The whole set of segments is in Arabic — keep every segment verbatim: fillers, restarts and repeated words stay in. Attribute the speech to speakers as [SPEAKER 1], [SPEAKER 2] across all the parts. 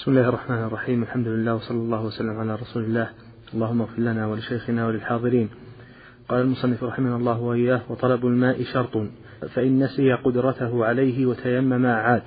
[SPEAKER 1] بسم الله الرحمن الرحيم. الحمد لله وصلى الله وسلم على رسول الله. اللهم اغفر لنا ولشيخنا وللحاضرين. قال المصنف رحمه الله وإياه: وطلب الماء شرط، فإن نسي قدرته عليه وتيمم عاد.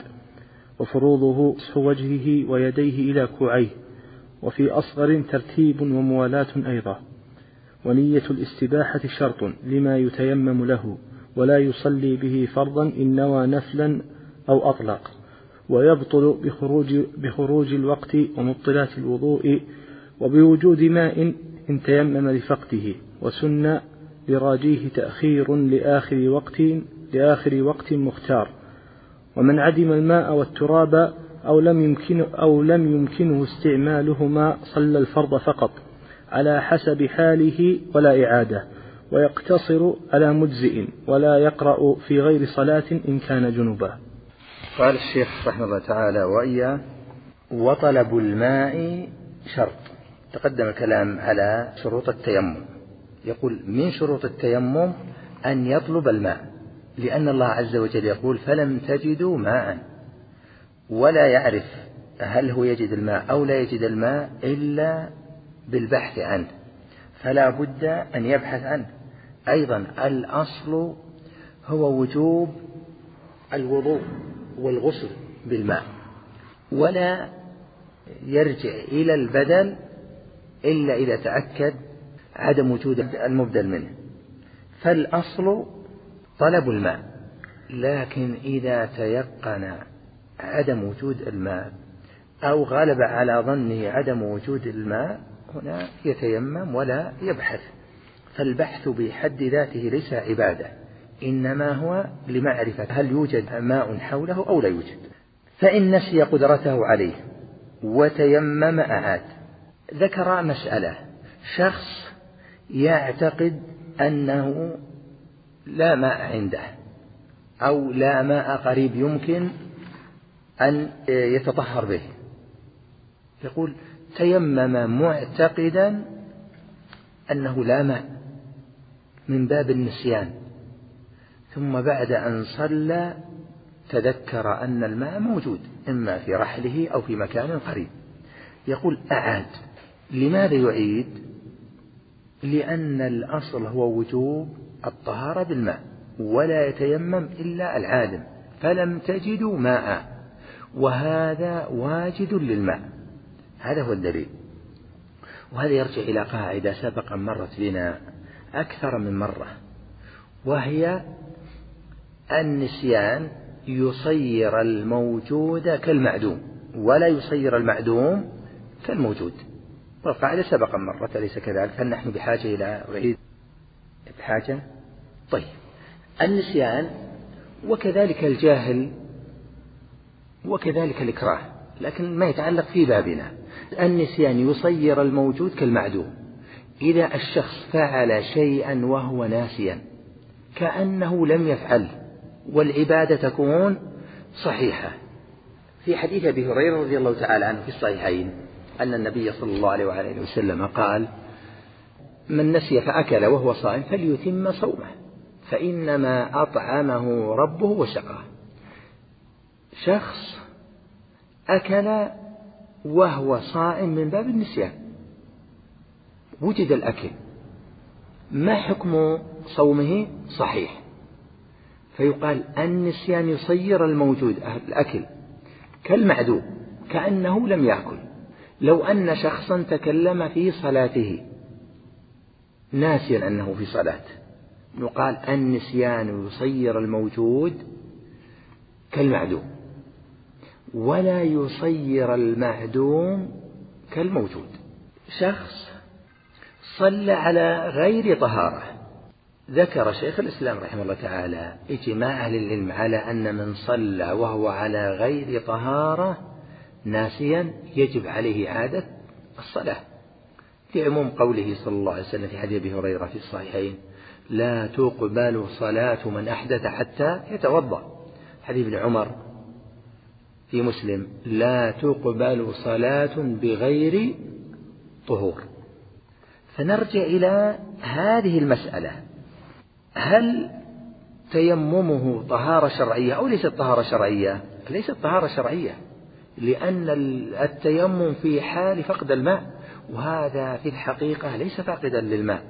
[SPEAKER 1] وفروضه مسح وجهه ويديه إلى كوعيه، وفي أصغر ترتيب وموالاة أيضا. ونية الاستباحة شرط لما يتيمم له، ولا يصلي به فرضا إن نوى نفلا أو أطلق. ويبطل بخروج, بخروج الوقت ومبطلات الوضوء وبوجود ماء إن تيمم لفقده. وسن لراجيه تأخير لآخر وقت, لآخر وقت مختار. ومن عدم الماء والتراب أو لم يمكن أو لم يمكنه استعمالهما صلى الفرض فقط على حسب حاله ولا إعادة، ويقتصر على مجزئ، ولا يقرأ في غير صلاة إن كان جنبا.
[SPEAKER 2] قال الشيخ رحمه الله تعالى وإياه: وطلب الماء شرط. تقدم الكلام على شروط التيمم. يقول: من شروط التيمم أن يطلب الماء، لأن الله عز وجل يقول: فلم تجدوا ماء. ولا يعرف هل هو يجد الماء أو لا يجد الماء إلا بالبحث عنه، فلا بد أن يبحث عنه. أيضا الأصل هو وجوب الوضوء والغسل بالماء، ولا يرجع إلى البدل إلا إذا تأكد عدم وجود المبدل منه. فالأصل طلب الماء، لكن إذا تيقن عدم وجود الماء أو غلب على ظنه عدم وجود الماء، هنا يتيمم ولا يبحث. فالبحث بحد ذاته ليس عبادة، إنما هو لمعرفة هل يوجد ماء حوله أو لا يوجد. فإن نسي قدرته عليه وتيمم أعاد. ذكر مسألة: شخص يعتقد أنه لا ماء عنده أو لا ماء قريب يمكن أن يتطهر به، يقول: تيمم معتقدا أنه لا ماء من باب النسيان، ثم بعد أن صلى تذكر أن الماء موجود إما في رحله أو في مكان قريب. يقول: أعاد. لماذا يعيد؟ لأن الأصل هو وجوب الطهارة بالماء، ولا يتيمم إلا العالم، فلم تجدوا ماء، وهذا واجد للماء. هذا هو الدليل. وهذا يرجع إلى قاعدة سبق مرت بنا أكثر من مرة، وهي النسيان يصير الموجود كالمعدوم، ولا يصير المعدوم كالموجود. والقاعدة سبق مرت، أليس كذلك؟ هل نحن بحاجة إلى عيد؟ بحاجة. طيب، النسيان وكذلك الجاهل وكذلك الإكراه، لكن ما يتعلق في بابنا. النسيان يصير الموجود كالمعدوم. إذا الشخص فعل شيئا وهو ناسيا كأنه لم يفعل، والعبادة تكون صحيحة. في حديث أبي هريرة رضي الله تعالى عنه في الصحيحين أن النبي صلى الله عليه وآله وسلم قال: من نسي فأكل وهو صائم فليتم صومه، فإنما أطعمه ربه وسقاه. شخص أكل وهو صائم من باب النسيان، وجد الأكل، ما حكم صومه؟ صحيح. فيقال النسيان يصير الموجود الأكل كالمعدوم، كأنه لم يأكل. لو أن شخصا تكلم في صلاته ناسيا أنه في صلاة، يقال النسيان يصير الموجود كالمعدوم، ولا يصير المعدوم كالموجود. شخص صلى على غير طهارة. ذكر شيخ الإسلام رحمه الله تعالى إجماع أهل العلم على أن من صلى وهو على غير طهارة ناسيا يجب عليه إعادة الصلاة، في عموم قوله صلى الله عليه وسلم في حديث أبي هريرة في الصحيحين: لا تقبل صلاة من أحدث حتى يتوضأ. حديث ابن عمر في مسلم: لا تقبل صلاة بغير طهور. فنرجع إلى هذه المسألة: هل تيممه طهارة شرعية أو ليست طهارة شرعية؟ ليست طهارة شرعية، لأن التيمم في حال فقد الماء، وهذا في الحقيقة ليس فاقدا للماء،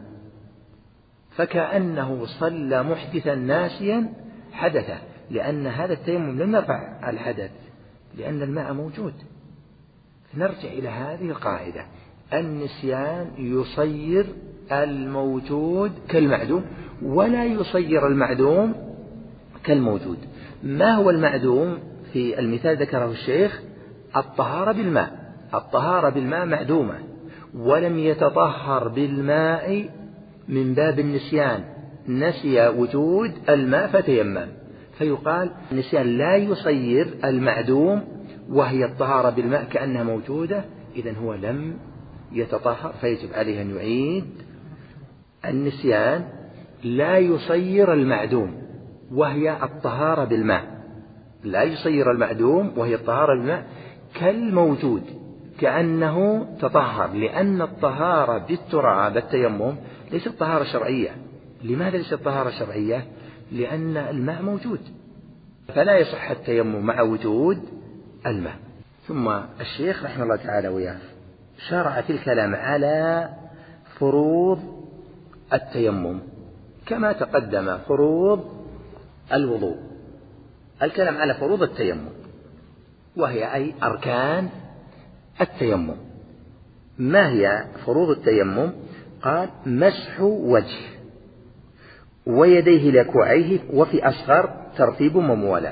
[SPEAKER 2] فكأنه صلى محدثا ناسيا حدثه، لأن هذا التيمم لم يرفع الحدث لأن الماء موجود. نرجع إلى هذه القاعدة: النسيان يصير الموجود كالمعدوم ولا يصير المعدوم كالموجود. ما هو المعدوم؟ في المثال ذكره الشيخ الطهارة بالماء، الطهارة بالماء معدومة ولم يتطهر بالماء من باب النسيان، نسي وجود الماء فتيمم، فيقال النسيان لا يصير المعدوم وهي الطهارة بالماء كأنها موجودة، إذن هو لم يتطهر فيجب عليه أن يعيد. النسيان لا يصير المعدوم وهي الطهارة بالماء، لا يصير المعدوم وهي الطهارة بالماء كالموجود كأنه تطهر، لأن الطهارة بالتراب التيمم ليست طهارة شرعية. لماذا ليست طهارة شرعية؟ لأن الماء موجود، فلا يصح التيمم مع وجود الماء. ثم الشيخ رحمه الله تعالى وياه شرع في الكلام على فروض التيمم كما تقدم فروض الوضوء، الكلام على فروض التيمم وهي أي أركان التيمم. ما هي فروض التيمم؟ قال: مسح وجه ويديه لكوعيه وفي أصغر ترتيب وموالاة.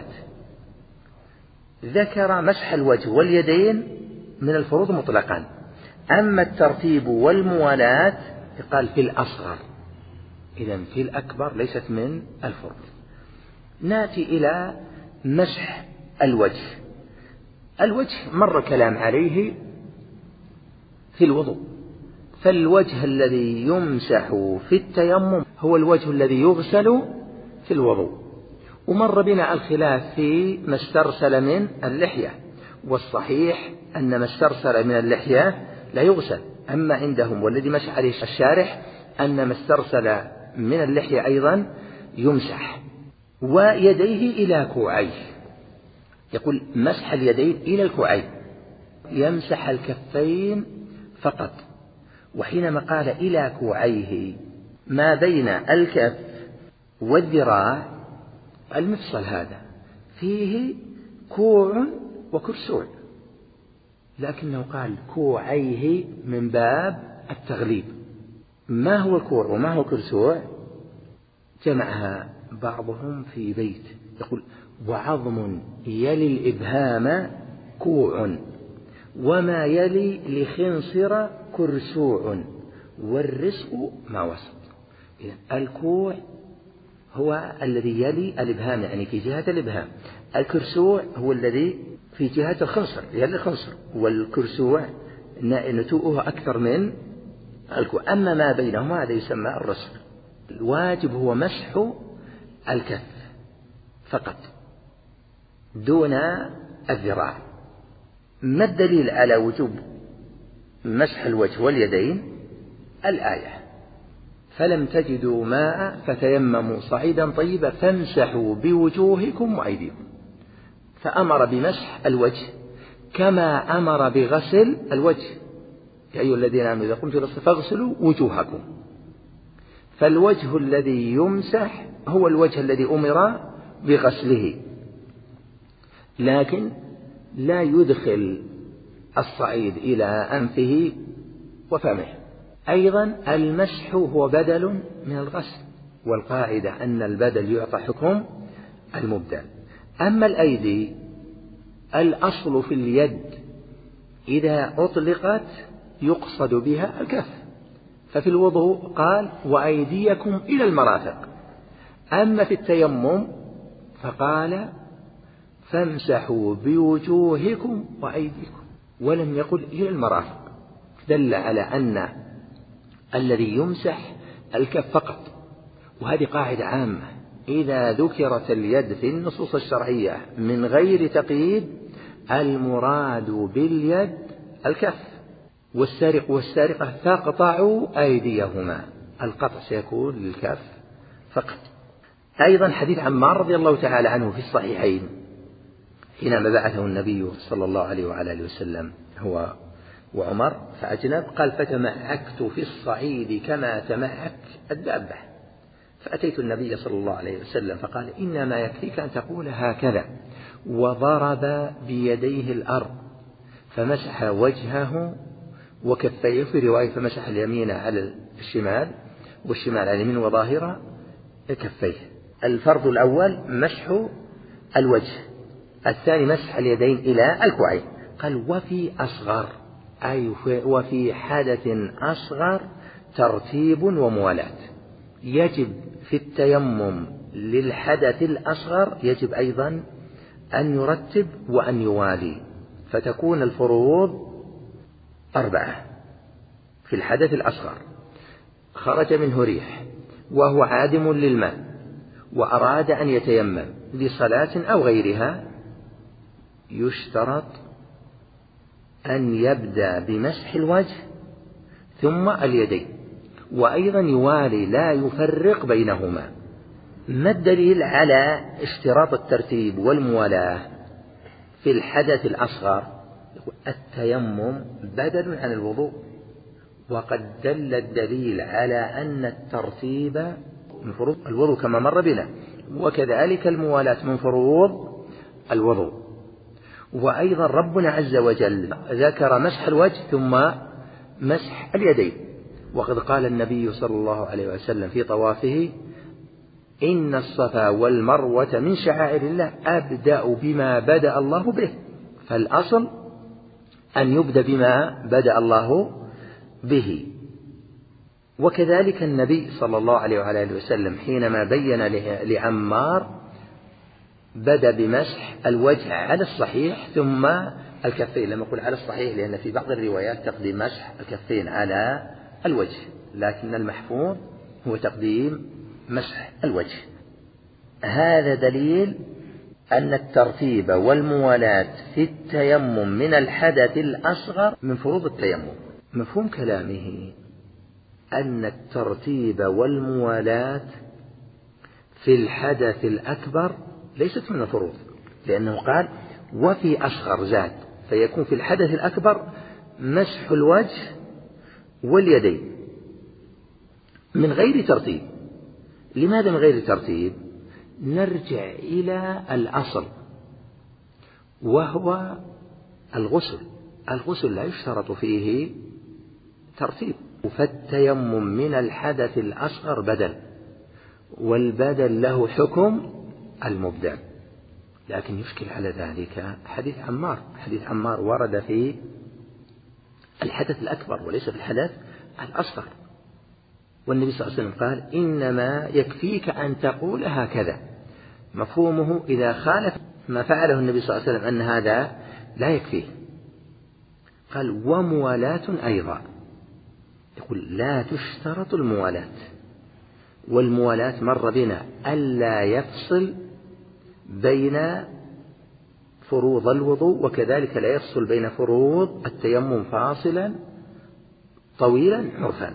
[SPEAKER 2] ذكر مسح الوجه واليدين من الفروض مطلقا، أما الترتيب والموالاة قال في الأصغر، إذن في الأكبر ليست من الفروض. نأتي إلى مسح الوجه. الوجه مر كلام عليه في الوضوء، فالوجه الذي يمسح في التيمم هو الوجه الذي يغسل في الوضوء، ومر بنا الخلاف في ما استرسل من اللحية، والصحيح أن ما استرسل من اللحية لا يغسل، أما عندهم والذي مسح عليه الشارح أن ما استرسل من اللحية أيضا يمسح. ويديه إلى كوعيه، يقول مسح اليدين إلى الكوعين، يمسح الكفين فقط. وحينما قال إلى كوعيه ما بين الكف والذراع، المفصل هذا فيه كوع وكرسوع، لكنه قال كوعيه من باب التغليب. ما هو الكوع وما هو الكرسوع؟ جمعها بعضهم في بيت، يقول: وعظم يلي الإبهام كوع وما يلي لخنصر كرسوع والرزق ما وسط. الكوع هو الذي يلي الإبهام، يعني في جهة الإبهام. الكرسوع هو الذي في جهة الخنصر، يلي الخنصر، والكرسوع نتوءه أكثر من الكوع. أما ما بينهما هذا يسمى الرزق. الواجب هو مسح الكف فقط دون الذراع. ما الدليل على وجوب مسح الوجه واليدين؟ الآية: فلم تجدوا ماء فتيمموا صعيدا طيبا فامسحوا بوجوهكم وأيديكم، فأمر بمسح الوجه كما أمر بغسل الوجه: يا أيها الذين آمنوا إذا قمتم إلى الصلاة فاغسلوا وجوهكم. فالوجه الذي يمسح هو الوجه الذي أمر بغسله، لكن لا يدخل الصعيد إلى أنفه وفمه. أيضا المسح هو بدل من الغسل، والقاعدة أن البدل يعطى حكم المبدل. أما الأيدي الأصل في اليد إذا أطلقت يقصد بها الكف، ففي الوضوء قال: وأيديكم إلى المرافق. أما في التيمم فقال: فامسحوا بوجوهكم وأيديكم، ولم يقل إلى المرافق، دل على أن الذي يمسح الكف فقط. وهذه قاعدة عامة: إذا ذكرت اليد في النصوص الشرعية من غير تقييد المراد باليد الكف. والسارق والسارقة فاقطعوا أيديهما، القطع سيكون للكف فقط. أيضا حديث عمار رضي الله تعالى عنه في الصحيحين حينما بعثه النبي صلى الله عليه وعلى آله وسلم هو وعمر فأجنب، قال فتمعكت في الصعيد كما تمعك الدابة، فأتيت النبي صلى الله عليه وسلم فقال إنما يكفيك أن تقول هكذا، وضرب بيديه الأرض فمسح وجهه وكفيه، في رواية فمسح اليمين على الشمال والشمال على اليمين وظاهر كفيه. الفرض الأول مسح الوجه، الثاني مسح اليدين إلى الكوعين. قال وفي أصغر، أي وفي حدث أصغر ترتيب وموالاة. يجب في التيمم للحدث الأصغر يجب أيضا أن يرتب وأن يوالي، فتكون الفروض أربعة. في الحدث الأصغر خرج منه ريح وهو عادم للماء وأراد أن يتيمم لصلاة أو غيرها، يشترط أن يبدأ بمسح الوجه ثم اليدين، وأيضا يوالي لا يفرق بينهما. ما الدليل على اشتراط الترتيب والموالاة في الحدث الأصغر؟ التيمم بدل عن الوضوء، وقد دل الدليل على أن الترتيب من فروض الوضوء كما مر بنا، وكذلك الموالاة من فروض الوضوء. وأيضا ربنا عز وجل ذكر مسح الوجه ثم مسح اليدين، وقد قال النبي صلى الله عليه وسلم في طوافه إن الصفا والمروة من شعائر الله أبدأ بما بدأ الله به، فالأصل أن يبدأ بما بدأ الله به. وكذلك النبي صلى الله عليه وعلى آله وسلم حينما بين لعمار بدأ بمسح الوجه على الصحيح ثم الكفين. لما أقول على الصحيح لأن في بعض الروايات تقديم مسح الكفين على الوجه، لكن المحفوظ هو تقديم مسح الوجه. هذا دليل أن الترتيب والموالاة في التيمم من الحدث الأصغر من فروض التيمم. مفهوم كلامه أن الترتيب والموالاة في الحدث الأكبر ليست من الفروض، لأنه قال وفي أصغر زاد، فيكون في الحدث الأكبر مسح الوجه واليدين من غير ترتيب. لماذا من غير ترتيب؟ نرجع إلى الأصل وهو الغسل. الغسل لا يشترط فيه ترتيب، فالتيمم من الحدث الأصغر بدل، والبدل له حكم المبدع. لكن يشكل على ذلك حديث عمار. حديث عمار ورد في الحدث الأكبر وليس في الحدث الأصغر، والنبي صلى الله عليه وسلم قال إنما يكفيك أن تقول هكذا. مفهومه إذا خالف ما فعله النبي صلى الله عليه وسلم أن هذا لا يكفيه. قال وموالاة أيضا، يقول لا تشترط الموالاة، والموالاة مر بنا ألا يفصل بين فروض الوضوء وكذلك لا يفصل بين فروض التيمم فاصلا طويلا عرفا.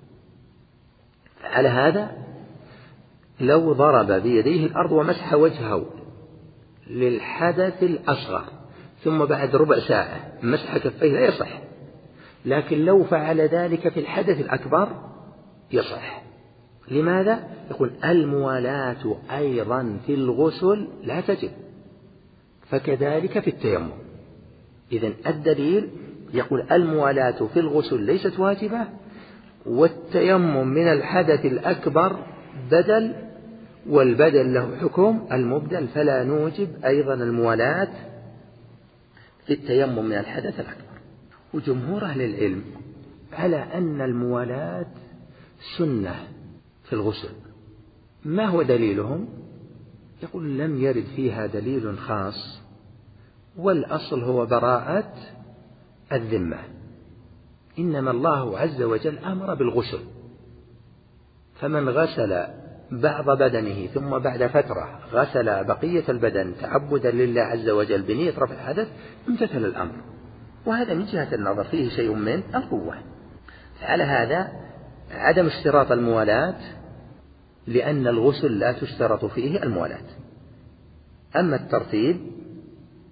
[SPEAKER 2] على هذا لو ضرب بيديه الأرض ومسح وجهه للحدث الأصغر ثم بعد ربع ساعة مسح كفيه لا يصح، لكن لو فعل ذلك في الحدث الأكبر يصح. لماذا؟ يقول الموالاة أيضا في الغسل لا تجب، فكذلك في التيمم. إذن الدليل يقول الموالاة في الغسل ليست واجبة، والتيمم من الحدث الأكبر بدل، والبدل له حكم المبدل، فلا نوجب أيضا الموالاة في التيمم من الحدث الأكبر. وجمهور أهل العلم على أن الموالاة سنة في الغسل. ما هو دليلهم؟ يقول لم يرد فيها دليل خاص، والأصل هو براءة الذمة، إنما الله عز وجل أمر بالغسل، فمن غسل بعض بدنه ثم بعد فترة غسل بقية البدن تعبدا لله عز وجل بنية رفع الحدث امتثل الأمر، وهذا من جهة النظر فيه شيء من القوة. على هذا عدم اشتراط الموالاة، لأن الغسل لا تشترط فيه الموالاة. أما الترتيب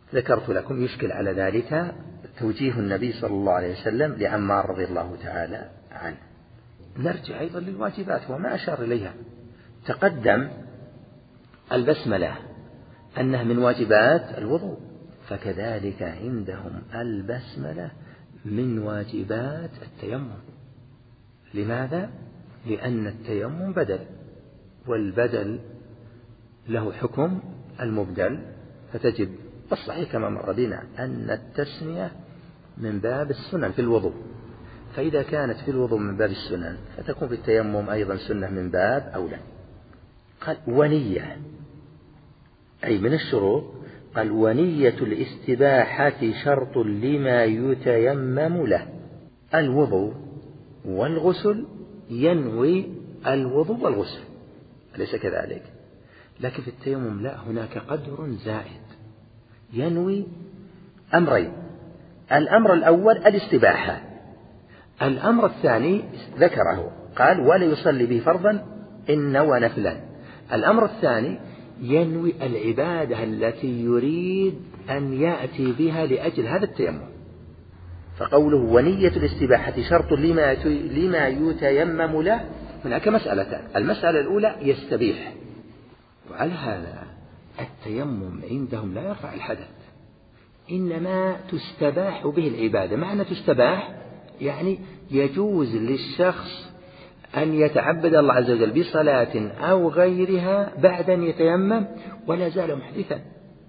[SPEAKER 2] ذكرت لكم يشكل على ذلك توجيه النبي صلى الله عليه وسلم لعمار رضي الله تعالى عنه. نرجع أيضا للواجبات وما أشار إليها. تقدم البسملة أنها من واجبات الوضوء، فكذلك عندهم البسملة من واجبات التيمم. لماذا؟ لأن التيمم بدل، والبدل له حكم المبدل، فتجب. الصحيح كما مر بنا أن التسمية من باب السنن في الوضوء، فإذا كانت في الوضوء من باب السنن فتكون في التيمم أيضا سنة من باب أولى. قال ونية، أي من الشروط. قال ونية الاستباحة شرط لما يتيمم له. الوضوء والغسل ينوي الوضوء والغسل، أليس كذلك؟ لكن في التيمم لا، هناك قدر زائد ينوي أمرين. الأمر الأول الاستباحة، الأمر الثاني ذكره قال ولا يصلي به فرضا إن نوى نفلا. الأمر الثاني ينوي العبادة التي يريد أن يأتي بها لأجل هذا التيمم. فقوله ونية الاستباحة شرط لما لما يتيمم له، هناك مسألتان. المسألة الأولى يستبيح، وعلى هذا التيمم عندهم لا يرفع الحدث، إنما تستباح به العبادة. معنى تستباح يعني يجوز للشخص أن يتعبد الله عز وجل بصلاة أو غيرها بعد أن يتيمم ولا زال محدثا،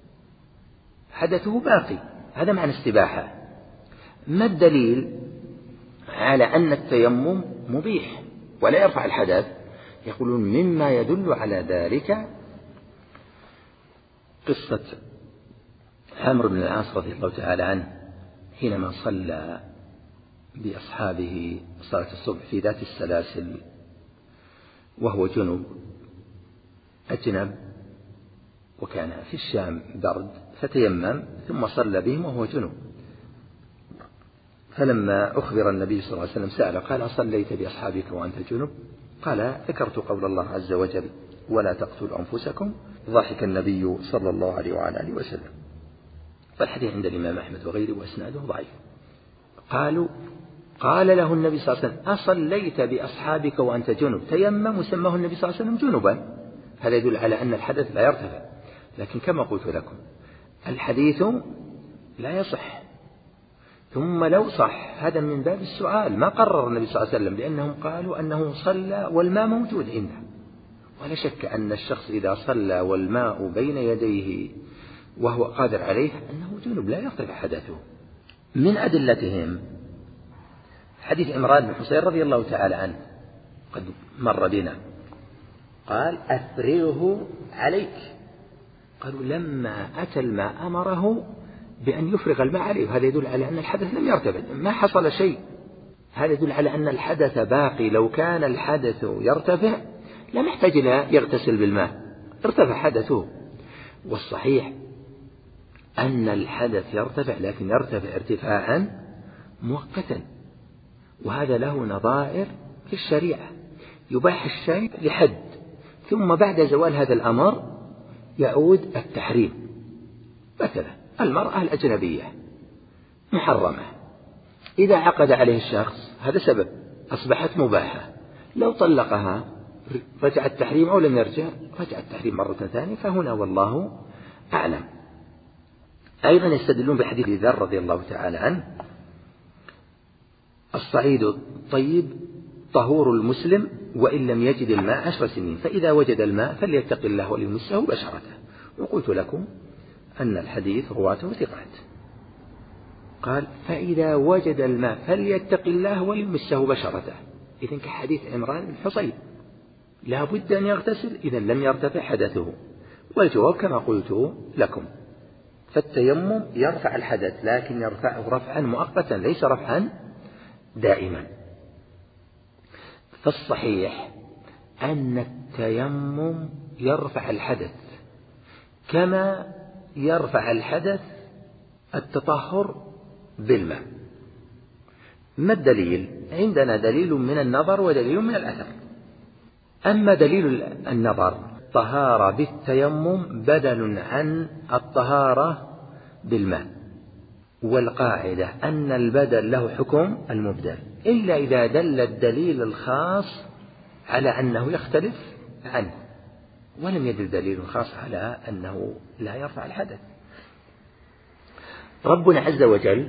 [SPEAKER 2] حدثه باقي. هذا معنى استباحة. ما الدليل على أن التيمم مبيح ولا يرفع الحدث؟ يقولون مما يدل على ذلك قصة عمرو بن العاص رضي الله تعالى عنه حينما صلى بأصحابه صلاة الصبح في ذات السلاسل وهو جنب أجنب، وكان في الشام برد، فتيمم ثم صلى بهم وهو جنب. فلما أخبر النبي صلى الله عليه وسلم سأل قال أصليت بأصحابك وأنت جنب؟ قال ذكرت قول الله عز وجل ولا تقتلوا أنفسكم. ضحك النبي صلى الله عليه وعلى آله وسلم. فالحديث عند الإمام أحمد وغيره وأسناده ضعيف. قالوا قال له النبي صلى الله عليه وسلم أصليت بأصحابك وأنت جنب؟ تيمم وسماه النبي صلى الله عليه وسلم جنبا. هذا يدل على أن الحدث لا يرتفع. لكن كما قلت لكم الحديث لا يصح، ثم لو صح هذا من باب السؤال، ما قرر النبي صلى الله عليه وسلم، لأنهم قالوا أنه صلى والماء موجود عنده. ولا شك أن الشخص إذا صلى والماء بين يديه وهو قادر عليه أنه جنب لا يرتفع حدثه. من أدلتهم حديث عمران بن حصين رضي الله تعالى عنه قد مر بنا، قال أفرغه عليك. قالوا لما أتى الماء أمره بأن يفرغ الماء عليه، هذا يدل على أن الحدث لم يرتفع، ما حصل شيء. هذا يدل على أن الحدث باقي. لو كان الحدث يرتفع لم يحتاج إلى يغتسل بالماء، ارتفع حدثه. والصحيح أن الحدث يرتفع، لكن يرتفع ارتفاعا مؤقتا، وهذا له نظائر في الشريعة. يباح الشيء لحد، ثم بعد زوال هذا الأمر يعود التحريم. مثلا المرأة الأجنبية محرمة، إذا عقد عليه الشخص هذا سبب أصبحت مباحة، لو طلقها رجع التحريم أو لم يرجع رجع التحريم مرة ثانية. فهنا والله أعلم. أيضا يستدلون بحديث ذر رضي الله تعالى عنه الصعيد الطيب طهور المسلم وإن لم يجد الماء عشر سنين، فإذا وجد الماء فليتق الله وليمسه بشرته. وقلت لكم أن الحديث رواته ثقات. قال فإذا وجد الماء فليتق الله وليمسه بشرته، إذن كحديث عمران بن حصين لا بد أن يغتسل، إذن لم يرتفع حدثه. والجواب كما قلت لكم، فالتيمم يرفع الحدث، لكن يرفعه رفعا مؤقتا ليس رفعا دائما. فالصحيح أن التيمم يرفع الحدث كما يرفع الحدث التطهر بالماء. ما الدليل؟ عندنا دليل من النظر ودليل من الأثر. أما دليل النظر طهارة بالتيمم بدل عن الطهارة بالماء. والقاعدة أن البدل له حكم المبدل إلا إذا دل الدليل الخاص على أنه يختلف عنه، ولم يدل دليل خاص على أنه لا يرفع الحدث. ربنا عز وجل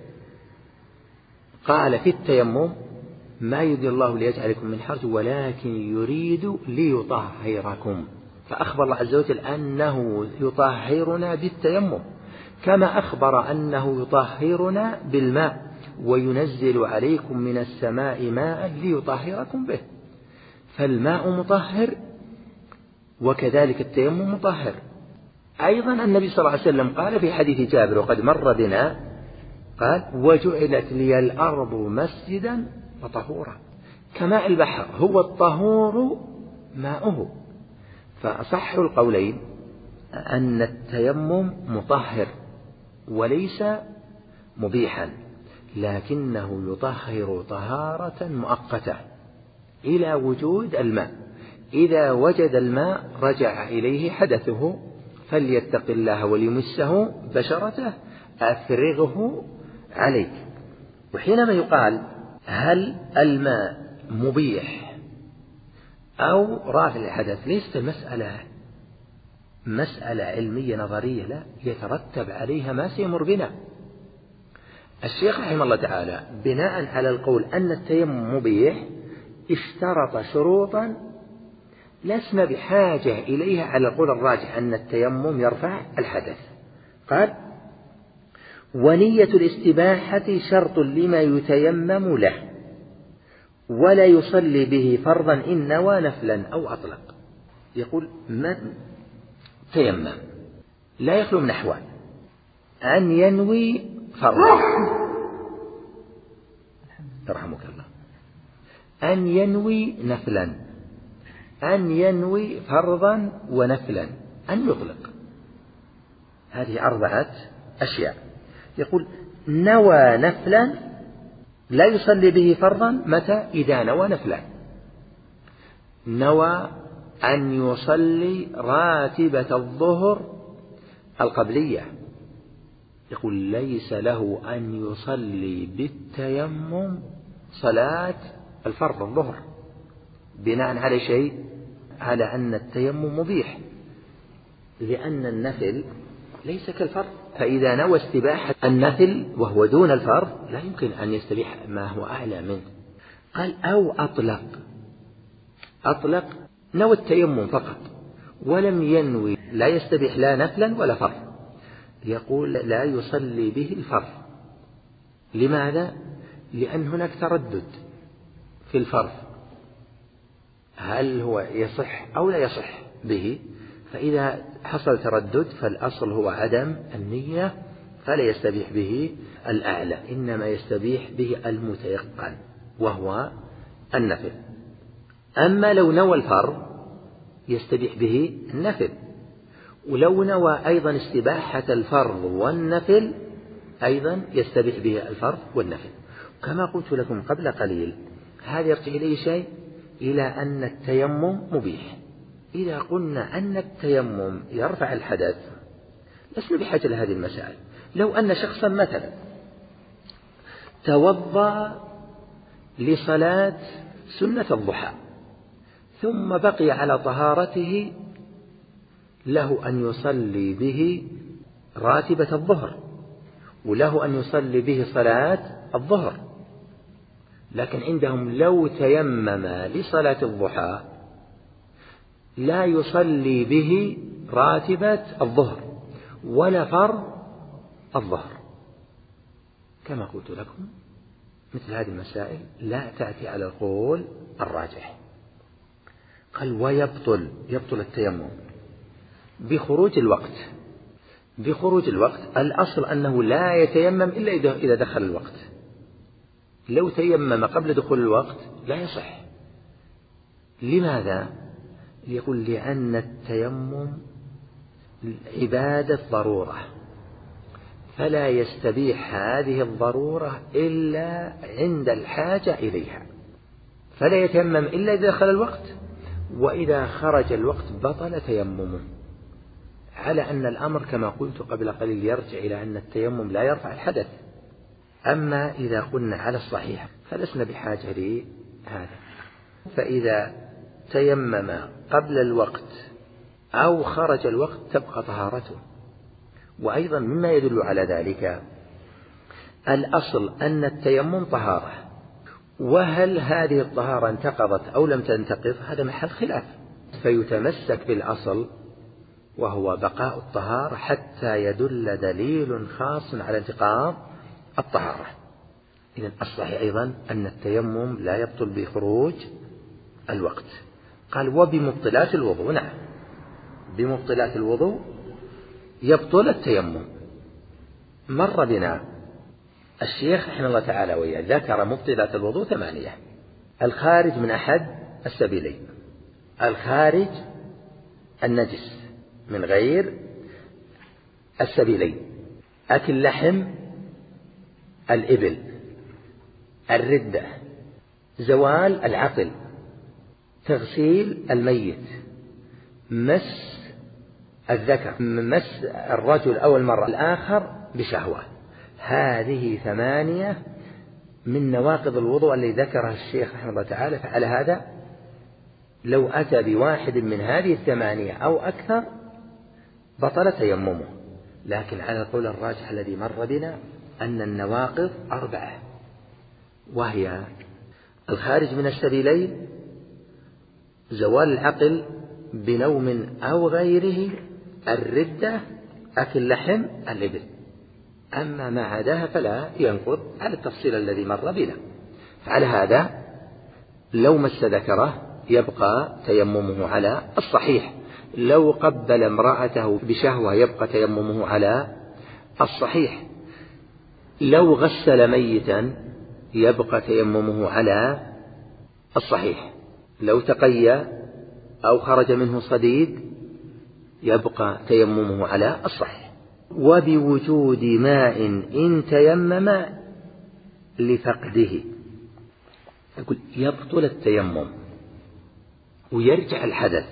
[SPEAKER 2] قال في التيمم: ما يريد الله ليجعلكم من حرج ولكن يريد ليطهركم. فأخبر الله عز وجل أنه يطهرنا بالتيمم، كما أخبر أنه يطهرنا بالماء وينزل عليكم من السماء ماء ليطهركم به. فالماء مطهر وكذلك التيمم مطهر. أيضا النبي صلى الله عليه وسلم قال في حديث جابر وقد مر بنا قال: وجعلت لي الأرض مسجدا وطهورا. كماء البحر هو الطهور ماؤه. فأصح القولين أن التيمم مطهر وليس مبيحا، لكنه يطهر طهارة مؤقتة إلى وجود الماء. إذا وجد الماء رجع إليه حدثه، فليتق الله وليمسه بشرته أفرغه عليك. وحينما يقال هل الماء مبيح أو رافع الحدث، ليست المسألة مسألة علمية نظرية، لا، يترتب عليها ما سيمر بنا. الشيخ رحمه الله تعالى بناء على القول أن التيمم مبيح اشترط شروطا لسنا بحاجة إليها على القول الراجح أن التيمم يرفع الحدث. قال: ونية الاستباحة شرط لما يتيمم له، ولا يصلي به فرضا إن نوى نفلا أو أطلق. يقول: من تيمم لا يخلو من أحوال: أن ينوي فرضا، يرحمك الله، أن ينوي نفلا، أن ينوي فرضا ونفلا، أن يطلق. هذه أربعة أشياء. يقول: نوى نفلا لا يصلي به فرضا متى؟ إذا نوى نفلا. نوى أن يصلي راتبة الظهر القبلية، يقول: ليس له أن يصلي بالتيمم صلاة الفرض الظهر، بناء على شيء، على أن التيمم مبيح، لأن النفل ليس كالفرض. فإذا نوى استباحة النفل وهو دون الفرض لا يمكن أن يستبيح ما هو أعلى منه. قال: أو أطلق، أطلق نوى التيمم فقط ولم ينوي، لا يستبيح لا نفلا ولا فرض. يقول: لا يصلي به الفرض. لماذا؟ لأن هناك تردد في الفرض، هل هو يصح أو لا يصح به؟ فإذا حصل تردد فالأصل هو عدم النية، فلا يستبيح به الأعلى، إنما يستبيح به المتيقن وهو النفل. أما لو نوى الفرض يستبيح به النفل، ولو نوى أيضا استباحة الفرض والنفل أيضا يستبيح به الفرض والنفل. كما قلت لكم قبل قليل، هذا يرجع إليه شيء إلى أن التيمم مبيح. إذا قلنا أن التيمم يرفع الحدث لسنا بحاجة لهذه المسائل. لو أن شخصا مثلا توضأ لصلاة سنة الضحى ثم بقي على طهارته، له أن يصلي به راتبة الظهر، وله أن يصلي به صلاة الظهر. لكن عندهم لو تيمم لصلاة الضحى لا يصلي به راتبة الظهر ولا فرض الظهر. كما قلت لكم مثل هذه المسائل لا تأتي على القول الراجح. قال: ويبطل، يبطل التيمم بخروج الوقت. بخروج الوقت الأصل أنه لا يتيمم إلا إذا دخل الوقت. لو تيمم قبل دخول الوقت لا يصح. لماذا؟ يقول: لأن التيمم عبادة ضرورة، فلا يستبيح هذه الضرورة إلا عند الحاجة إليها، فلا يتيمم إلا إذا دخل الوقت، وإذا خرج الوقت بطل تيممه. على أن الأمر كما قلت قبل قليل يرجع إلى أن التيمم لا يرفع الحدث. أما إذا قلنا على الصحيح فلسنا بحاجة لهذا، فإذا تيمم قبل الوقت أو خرج الوقت تبقى طهارته. وأيضا مما يدل على ذلك الأصل أن التيمم طهارة، وهل هذه الطهارة انتقضت أو لم تنتقض هذا محل خلاف، فيتمسك بالأصل وهو بقاء الطهارة حتى يدل دليل خاص على انتقاض الطهارة. إذن الصحيح أيضا أن التيمم لا يبطل بخروج الوقت. قال وبمبطلات الوضوء، نعم بمبطلات الوضوء يبطل التيمم. مر بنا الشيخ رحمه الله تعالى وإياه ذكر مبطلات الوضوء ثمانية: الخارج من أحد السبيلين، الخارج النجس من غير السبيلين، أكل لحم الإبل، الردة، زوال العقل، تغسيل الميت، مس الذكر، مس الرجل أو المرأة الآخر بشهوة. هذه ثمانية من نواقض الوضوء الذي ذكرها الشيخ رحمه الله تعالى. فعلى هذا لو أتى بواحد من هذه الثمانية أو أكثر بطل تيممه، لكن على القول الراجح الذي مر بنا أن النواقض أربعة، وهي الخارج من السبيلين، زوال العقل بنوم أو غيره، الردة، أكل لحم الإبل. أما ما عداها فلا ينقض على التفصيل الذي مر بنا. فعلى هذا لو مس ذكره يبقى تيممه على الصحيح، لو قبل امرأته بشهوة يبقى تيممه على الصحيح، لو غسل ميتا يبقى تيممه على الصحيح، لو تقيأ أو خرج منه صديد يبقى تيممه على الصحيح. وبوجود ماء إن تيمم لفقده، يقول يبطل التيمم ويرجع الحدث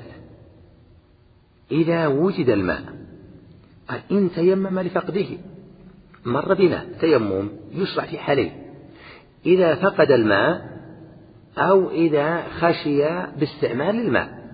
[SPEAKER 2] إذا وجد الماء. قال إن تيمم لفقده، مر بنا تيمم يشرع في حالين: إذا فقد الماء أو إذا خشي باستعمال الماء.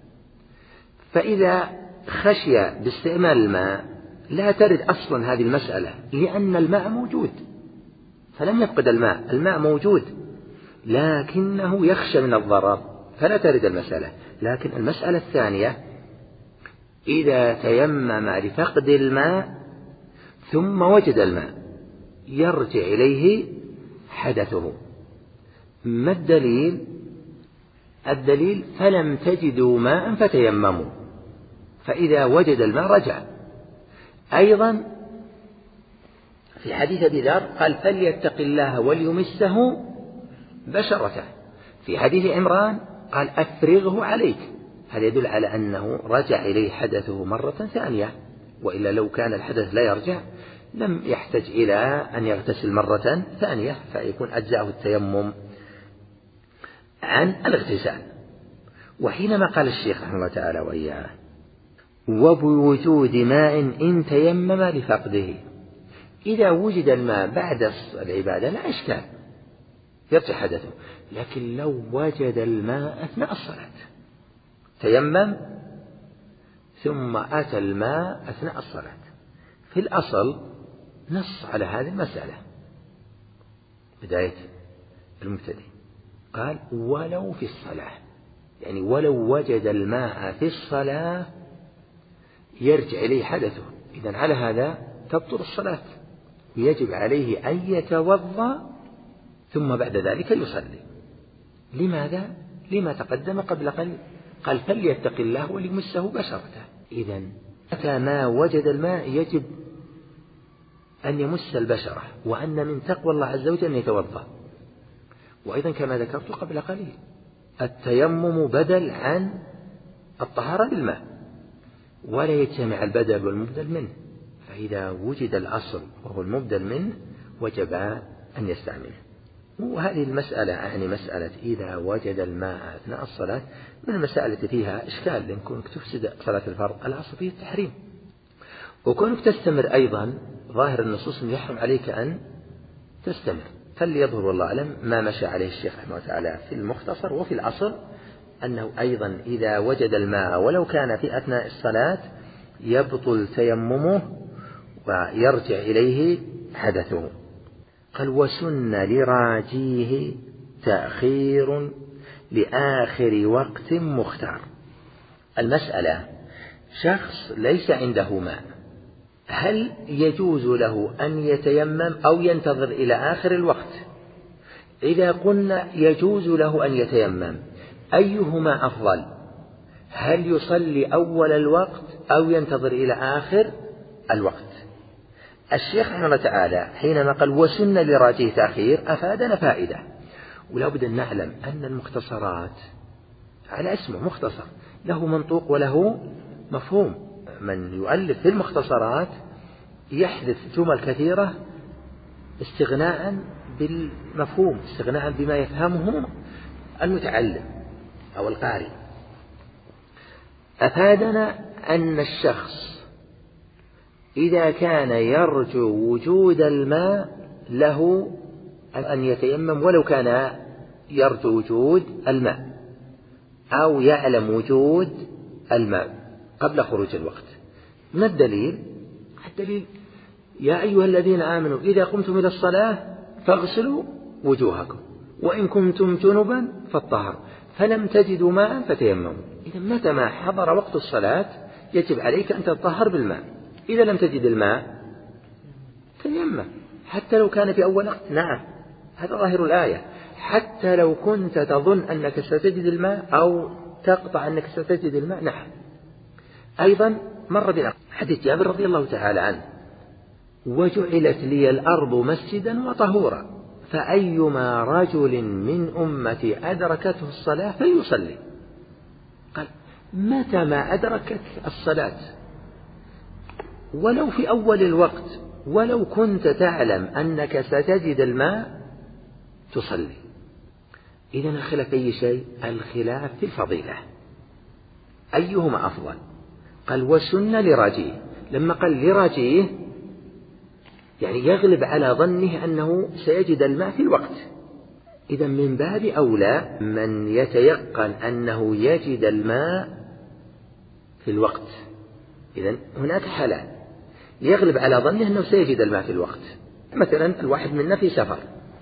[SPEAKER 2] فإذا خشي باستعمال الماء لا ترد أصلا هذه المسألة، لأن الماء موجود فلم يفقد الماء، الماء موجود لكنه يخشى من الضرر فلا ترد المسألة. لكن المسألة الثانية إذا تيمم لفقد الماء ثم وجد الماء يرجع إليه حدثه. ما الدليل؟ الدليل فلم تجدوا ماء فتيمموا، فإذا وجد الماء رجع. أيضا في حديث أبي ذر قال فليتق الله وليمسه بشرته. في حديث عمران قال أفرغه عليك. هذا يدل على أنه رجع إليه حدثه مرة ثانية، وإلا لو كان الحدث لا يرجع لم يحتج إلى أن يغتسل مرة ثانية، فيكون أجزاءه التيمم عن الاغتسال. وحينما قال الشيخ رحمه الله تعالى وإياه وبوجود ماء إن تيمم لفقده، إذا وجد الماء بعد العبادة لا إشكال يرجع حدثه، لكن لو وجد الماء أثناء الصلاة تيمم ثم أتى الماء أثناء الصلاة، في الأصل نص على هذه المسألة. بداية المبتدئ قال ولو في الصلاة، يعني ولو وجد الماء في الصلاة يرجع إليه حدثه. إذن على هذا تبطل الصلاة، ويجب عليه أن يتوضأ ثم بعد ذلك يصلي. لماذا؟ لما تقدم قبل قليل، قال فليتق الله وليمسه بشرته. إذن متى ما وجد الماء يجب أن يمس البشرة، وأن من تقوى الله عز وجل أن يتوضأ. وأيضا كما ذكرت قبل قليل التيمم بدل عن الطهارة بالماء، ولا يجتمع البدل والمبدل منه، فإذا وجد الأصل وهو المبدل منه وجب أن يستعمله. وهذه المسألة يعني مسألة إذا وجد الماء أثناء الصلاة من المسائل التي فيها إشكال، لأن كونك تفسد صلاة الفرض الأصل فيه التحريم، وكونك تستمر أيضا ظاهر النصوص يحرم عليك أن تستمر. فليظهر والله أعلم ما مشى عليه الشيخ رحمه الله تعالى في المختصر وفي الأصل أنه أيضا إذا وجد الماء ولو كان في أثناء الصلاة يبطل تيممه ويرجع إليه حدثه. قال وسن لراجيه تأخير لآخر وقت مختار. المسألة شخص ليس عنده ماء، هل يجوز له أن يتيمم أو ينتظر إلى آخر الوقت؟ إذا قلنا يجوز له أن يتيمم أيهما أفضل؟ هل يصلي أول الوقت أو ينتظر إلى آخر الوقت؟ الشيخ رحمه الله تعالى حينما قال وسن لراجيه تأخير أفادنا فائدة، ولا بد أن نعلم أن المختصرات على اسمه مختصر له منطوق وله مفهوم. من يؤلف في المختصرات يحدث جمل كثيرة استغناء بالمفهوم، استغناء بما يفهمه المتعلم أو القارئ. أفادنا أن الشخص إذا كان يرجو وجود الماء له أن يتيمم ولو كان يرجو وجود الماء أو يعلم وجود الماء قبل خروج الوقت. ما الدليل؟ الدليل يا أيها الذين آمنوا إذا قمتم إلى الصلاة فاغسلوا وجوهكم وإن كنتم جنبا فاطهروا فلم تجدوا ماء فتيمموا. إذا متى ما حضر وقت الصلاة يجب عليك أن تطهر بالماء. إذا لم تجد الماء تيمم حتى لو كان في أول وقت. نعم هذا ظاهر الآية. حتى لو كنت تظن أنك ستجد الماء أو تقطع أنك ستجد الماء. نعم. أيضا مر بنا حديث جابر رضي الله تعالى عنه وجعلت لي الأرض مسجدا وطهورا فأيما رجل من أمتي أدركته الصلاة فليصلي. قال متى ما أدركت الصلاة ولو في أول الوقت ولو كنت تعلم أنك ستجد الماء تصلي. إذا الخلاف أي شيء؟ الخلاف في الفضيلة أيهما أفضل. قال وسن لراجيه، لما قال لراجيه يعني يغلب على ظنه أنه سيجد الماء في الوقت. إذا من باب أولى من يتيقن أنه يجد الماء في الوقت. إذا هناك حالان يغلب على ظنه أنه سيجد الماء في الوقت. مثلا الواحد منا في سفر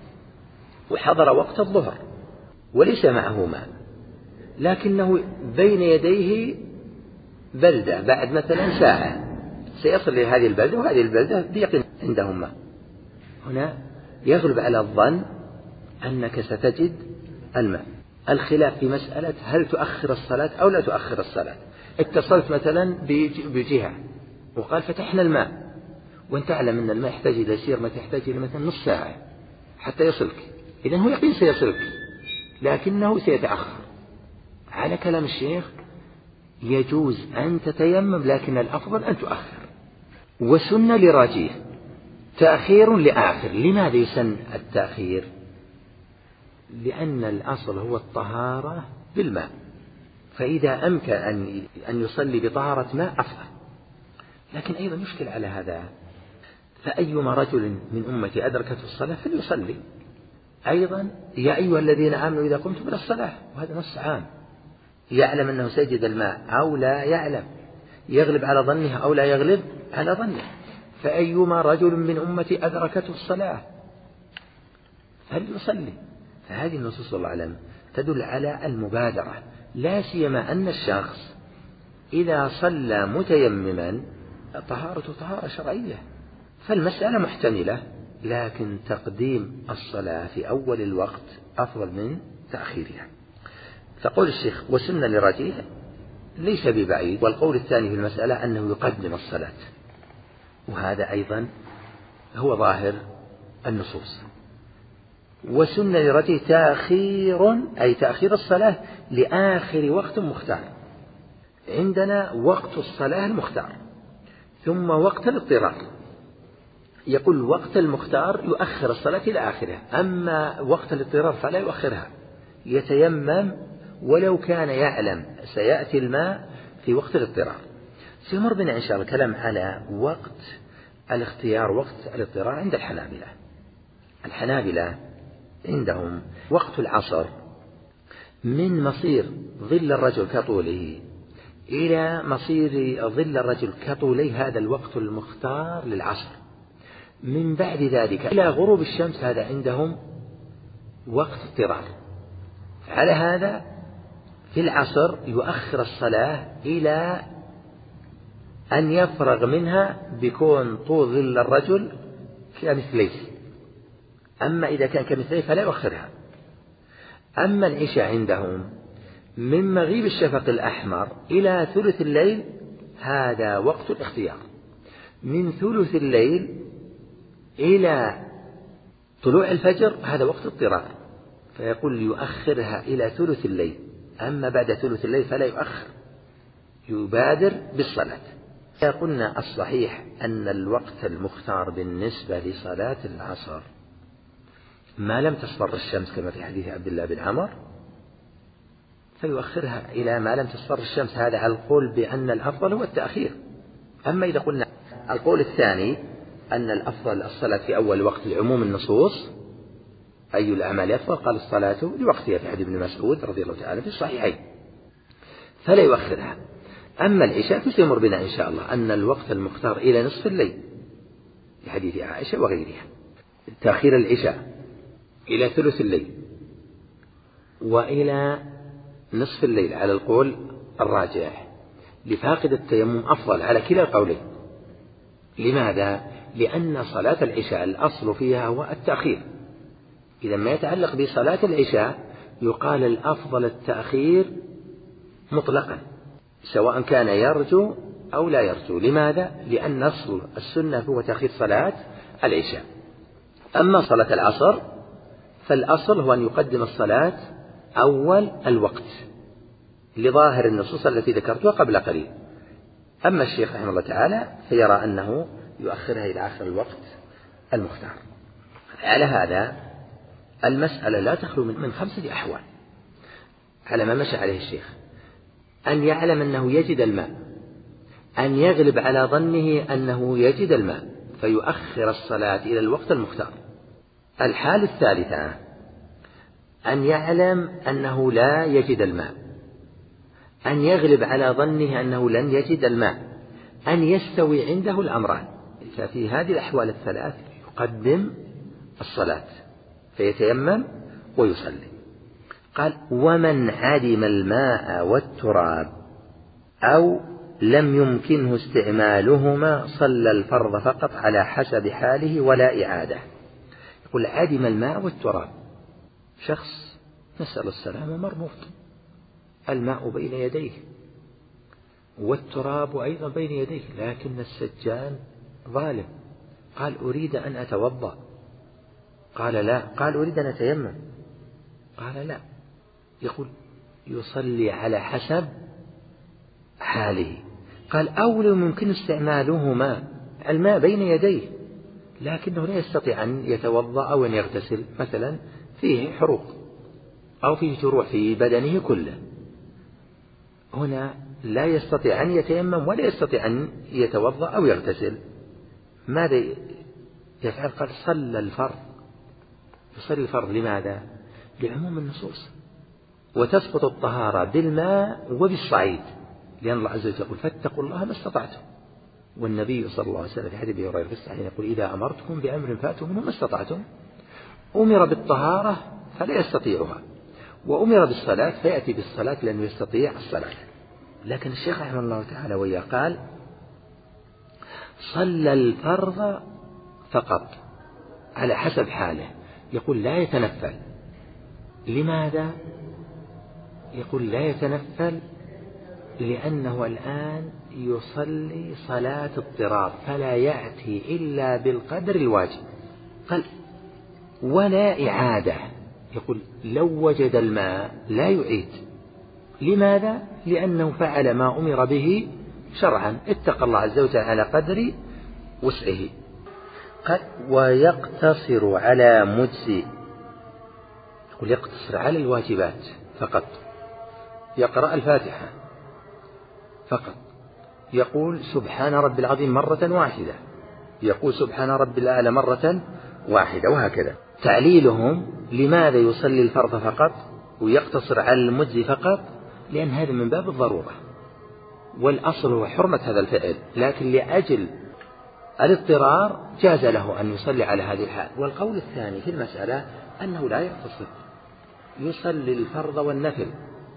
[SPEAKER 2] وحضر وقت الظهر وليس معه ماء لكنه بين يديه بلدة بعد مثلا ساعة سيصل لهذه البلدة وهذه البلدة بيقين عندهم ماء. هنا يغلب على الظن أنك ستجد الماء. الخلاف في مسألة هل تؤخر الصلاة أو لا تؤخر الصلاة. اتصلت مثلا بجهة وقال فتحنا الماء وانت تعلم أن الماء يحتاج إلى يسير ما تحتاج إلى مثلا نص ساعة حتى يصلك. إذن هو يقين سيصلك لكنه سيتأخر. على كلام الشيخ يجوز أن تتيمم لكن الأفضل أن تؤخر. وسن لراجيه تأخير لآخر. لماذا يسن التأخير؟ لأن الأصل هو الطهارة بالماء، فإذا أمكن أن يصلي بطهارة ماء أفضل. لكن أيضا يشكل على هذا فأيما رجل من أمتي أدركته الصلاة فليصلي. أيضا يا أيها الذين آمنوا إذا قمتم إلى الصلاة، وهذا نص عام. يعلم أنه سيجد الماء أو لا يعلم، يغلب على ظنه أو لا يغلب على ظنه. فأيما رجل من أمتي أدركته الصلاة فليصلي. فهذه النصوص الله أعلم تدل على المبادرة، لا سيما أن الشخص إذا صلى متيمما طهارته طهارة شرعية، فالمسألة محتملة، لكن تقديم الصلاة في أول الوقت أفضل من تأخيرها. فقول الشيخ وسن لراجيه ليس ببعيد. والقول الثاني في المسألة أنه يقدم الصلاة، وهذا أيضا هو ظاهر النصوص. وسن لراجيه تأخير أي تأخير الصلاة لآخر وقت مختار. عندنا وقت الصلاة المختار ثم وقت الاضطرار. يقول وقت المختار يؤخر الصلاة إلى آخرها، أما وقت الاضطرار فلا يؤخرها، يتيمم ولو كان يعلم سيأتي الماء في وقت الاضطرار. سيمر بنا إن شاء الله كلام على وقت الاختيار، وقت الاضطرار عند الحنابلة. الحنابلة عندهم وقت العصر من مصير ظل الرجل كطوله إلى مصير ظل الرجل كطوليه، هذا الوقت المختار للعصر. من بعد ذلك إلى غروب الشمس هذا عندهم وقت اضطرار. على هذا في العصر يؤخر الصلاة إلى أن يفرغ منها بكون طول ظل الرجل كمثليه، أما إذا كان كمثليه فلا يؤخرها. أما العشاء عندهم من مغيب الشفق الأحمر إلى ثلث الليل هذا وقت الاختيار، من ثلث الليل إلى طلوع الفجر هذا وقت اضطرار، فيقول يؤخرها إلى ثلث الليل، أما بعد ثلث الليل فلا يؤخر، يبادر بالصلاة. قلنا الصحيح أن الوقت المختار بالنسبة لصلاة العصر ما لم تصفر الشمس كما في حديث عبد الله بن عمر، فيؤخرها إلى ما لم تصفر الشمس، هذا على القول بأن الأفضل هو التأخير. أما إذا قلنا القول الثاني أن الأفضل الصلاة في أول وقت لعموم النصوص، أي الأعمال أفضل؟ قال الصلاة لوقتها في حديث ابن مسعود رضي الله تعالى في الصحيحين، فلا يؤخرها. أما العشاء فسيمر بنا إن شاء الله أن الوقت المختار إلى نصف الليل في حديث عائشة وغيرها، تأخير العشاء إلى ثلث الليل وإلى نصف الليل على القول الراجح، لفاقد التيمم أفضل على كلا القولين. لماذا؟ لأن صلاة العشاء الأصل فيها هو التأخير، إذا ما يتعلق بصلاة العشاء يقال الأفضل التأخير مطلقا سواء كان يرجو أو لا يرجو. لماذا؟ لأن أصل السنة هو تأخير صلاة العشاء. أما صلاة العصر فالأصل هو أن يقدم الصلاة أول الوقت لظاهر النصوص التي ذكرتها قبل قليل. أما الشيخ رحمه الله تعالى فيرى أنه يؤخرها إلى آخر الوقت المختار. على هذا المسألة لا تخلو من خمسة أحوال على ما مشى عليه الشيخ: أن يعلم أنه يجد الماء، أن يغلب على ظنه أنه يجد الماء فيؤخر الصلاة إلى الوقت المختار. الحالة الثالثة أن يعلم أنه لا يجد الماء، أن يغلب على ظنه أنه لن يجد الماء، أن يستوي عنده الأمران. ففي هذه الأحوال الثلاث يقدم الصلاة فيتيمم ويصلي. قال: ومن عدم الماء والتراب أو لم يمكنه استعمالهما صلى الفرض فقط على حسب حاله ولا إعادة. يقول: عدم الماء والتراب، شخص نسأل السلامة مربوط، الماء بين يديه والتراب أيضا بين يديه، لكن السجان ظالم. قال: أريد أن أتوضأ. قال: لا. قال: أريد أن أتيمم. قال: لا. يقول: يصلي على حسب حاله. قال: أو لو ممكن استعمالهما، الماء بين يديه لكنه لا يستطيع أن يتوضأ أو أن يغتسل، مثلا فيه حروق أو فيه جروح في بدنه كله، هنا لا يستطيع أن يتيمم ولا يستطيع أن يتوضأ أو يغتسل. ماذا يفعل؟ قال: صلى الفرض. يصلي الفرض. لماذا؟ لعموم النصوص، وتسقط الطهارة بالماء وبالصعيد، لأن الله عز وجل يقول: فاتقوا الله ما استطعتم. والنبي صلى الله عليه وسلم في حديث أبي هريرة في الصحيح يقول: إذا أمرتكم بأمر فأتوا منه ما استطعتم. أمر بالطهارة فلا يستطيعها، وأمر بالصلاة فيأتي بالصلاة لأنه يستطيع الصلاة. لكن الشيخ رحمه الله تعالى وياه قال: صلى الفرض فقط على حسب حاله. يقول: لا يتنفل. لماذا؟ يقول: لا يتنفل لأنه الآن يصلي صلاة اضطرار فلا يأتي إلا بالقدر الواجب. قال: ولا إعادة. يقول: لو وجد الماء لا يعيد. لماذا؟ لأنه فعل ما أمر به شرعا، اتقى الله عز وجل على قدر وسعه. قال: ويقتصر على مجزئ. يقول: يقتصر على الواجبات فقط، يقرأ الفاتحة فقط، يقول سبحان رب العظيم مرة واحدة، يقول سبحان رب الأعلى مرة واحدة، وهكذا. تعليلهم لماذا يصلي الفرض فقط ويقتصر على المجزي فقط؟ لأن هذا من باب الضرورة، والأصل هو حرمة هذا الفعل، لكن لأجل الاضطرار جاز له أن يصلي على هذه الحال. والقول الثاني في المسألة أنه لا يقتصر، يصلي الفرض والنفل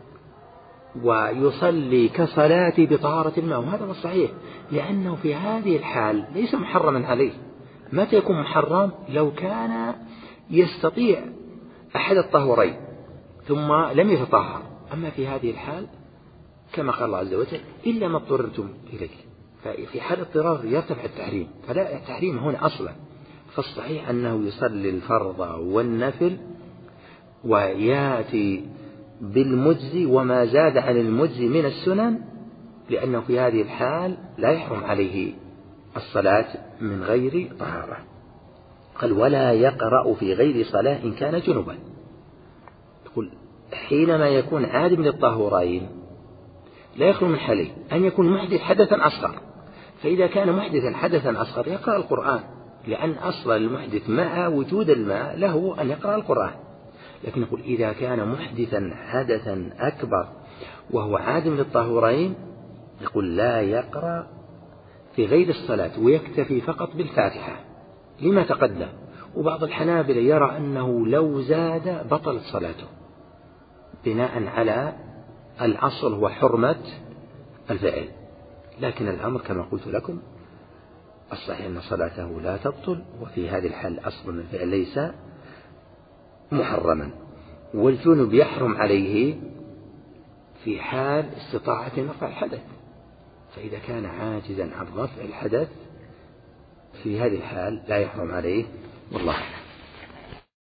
[SPEAKER 2] ويصلي كصلاة بطهارة الماء، وهذا هو الصحيح، لأنه في هذه الحال ليس محرما عليه. متى يكون محرم؟ لو كان يستطيع أحد الطهورين ثم لم يتطهر. أما في هذه الحال كما قال الله عز وجل إلا ما اضطررتم إليه، ففي حال اضطرار يرتفع التحريم، فلا التحريم هنا أصلا. فالصحيح أنه يصلي الفرض والنفل ويأتي بالمجزي وما زاد عن المجزي من السنن، لأنه في هذه الحال لا يحرم عليه الصلاة من غير طهارة. قال ولا يقرأ في غير صلاة إن كان جنبا. يقول حينما يكون عادم للطهورين لا يخلو من حالين: أن يكون محدث حدثا أصغر، فإذا كان محدثا حدثا أصغر يقرأ القرآن، لأن أصل المحدث مع وجود الماء له أن يقرأ القرآن. لكن يقول إذا كان محدثا حدثا أكبر وهو عادم للطهورين، يقول لا يقرأ في غير الصلاة ويكتفي فقط بالفاتحة لما تقدم. وبعض الحنابلة يرى أنه لو زاد بطلت صلاته بناء على الأصل هو حرمة الفعل. لكن الأمر كما قلت لكم الصحيح أن صلاته لا تبطل، وفي هذه الحال أصل الفعل ليس محرما. والجنب يحرم عليه في حال استطاعة رفع الحدث، فإذا كان عاجزا عن رفع الحدث في هذه الحال لا يحرم عليه، والله